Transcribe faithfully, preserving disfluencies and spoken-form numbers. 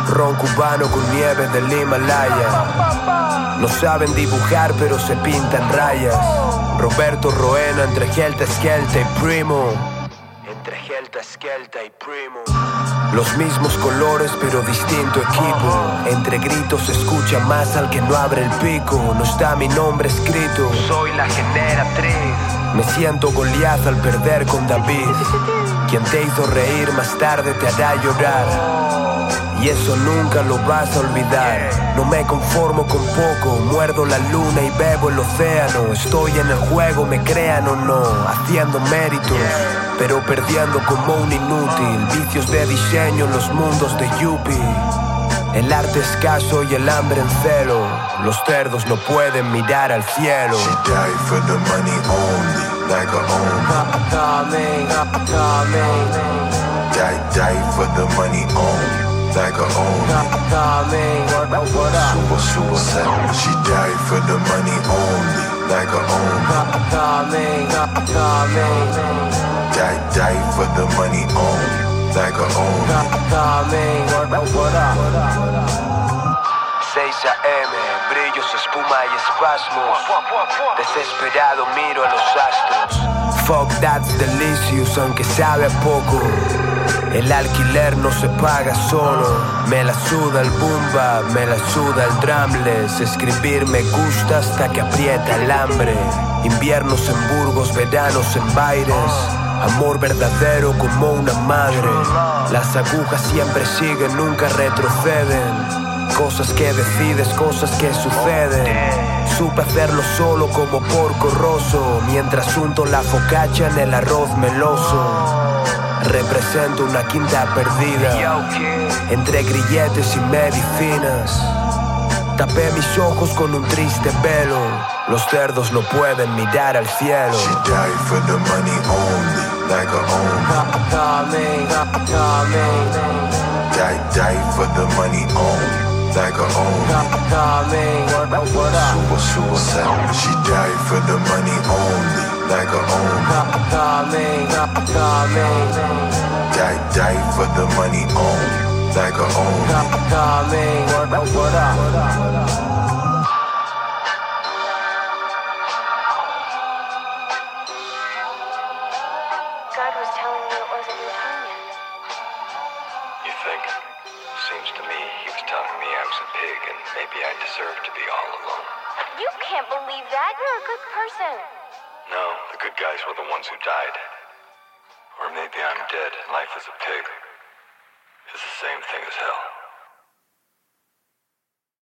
Ron cubano con nieve del Himalaya. No saben dibujar pero se pintan rayas. Roberto Roena entre Gelta, Esquelta y Primo. Entre Gelta, Esquelta y Primo. Los mismos colores pero distinto equipo. Entre gritos se escucha más al que no abre el pico. No está mi nombre escrito. Soy la generatriz. Me siento Goliat al perder con David. Quien te hizo reír más tarde te hará llorar. Y eso nunca lo vas a olvidar. No me conformo con poco. Muerdo la luna y bebo el océano. Estoy en el juego, me crean o no, haciendo méritos, pero perdiendo como un inútil. Vicios de diseño en los mundos de Yuppie. El arte escaso y el hambre en celo. Los cerdos no pueden mirar al cielo. She died for the money only, like her own. Coming, coming. Die, die for the money only, like her own. Coming, Super, super sad. She died for the money only, like her own. coming, coming. Die, die for the money only, like her own. Coming, seis a eme, brillos, espuma y espasmos. Desesperado miro a los astros. Fuck that's delicious, aunque sabe a poco. El alquiler no se paga solo. Me la suda el boom bap, me la suda el drumless. Escribir me gusta hasta que aprieta el hambre. Inviernos en Burgos, veranos en Baires. Amor verdadero como una madre. Las agujas siempre siguen, nunca retroceden. Cosas que decides, cosas que suceden. Supe hacerlo solo como porco roso, mientras unto la focaccia en el arroz meloso. Represento una quinta perdida entre grilletes y medicinas. Tapé mis ojos con un triste velo. Los cerdos no pueden mirar al cielo. She died for the money only, like her own. Coming, coming. Die, die for the money only, like her own. Coming, Super, super sad. She died for the money only, like her own. coming, coming. Die, die for the money only, like her own. Coming. God was telling me it wasn't your time yet. You think? Seems to me he was telling me I was a pig and maybe I deserved to be all alone. You can't believe that. You're a good person. No, the good guys were the ones who died. Or maybe I'm dead and life as a pig is the same thing as hell.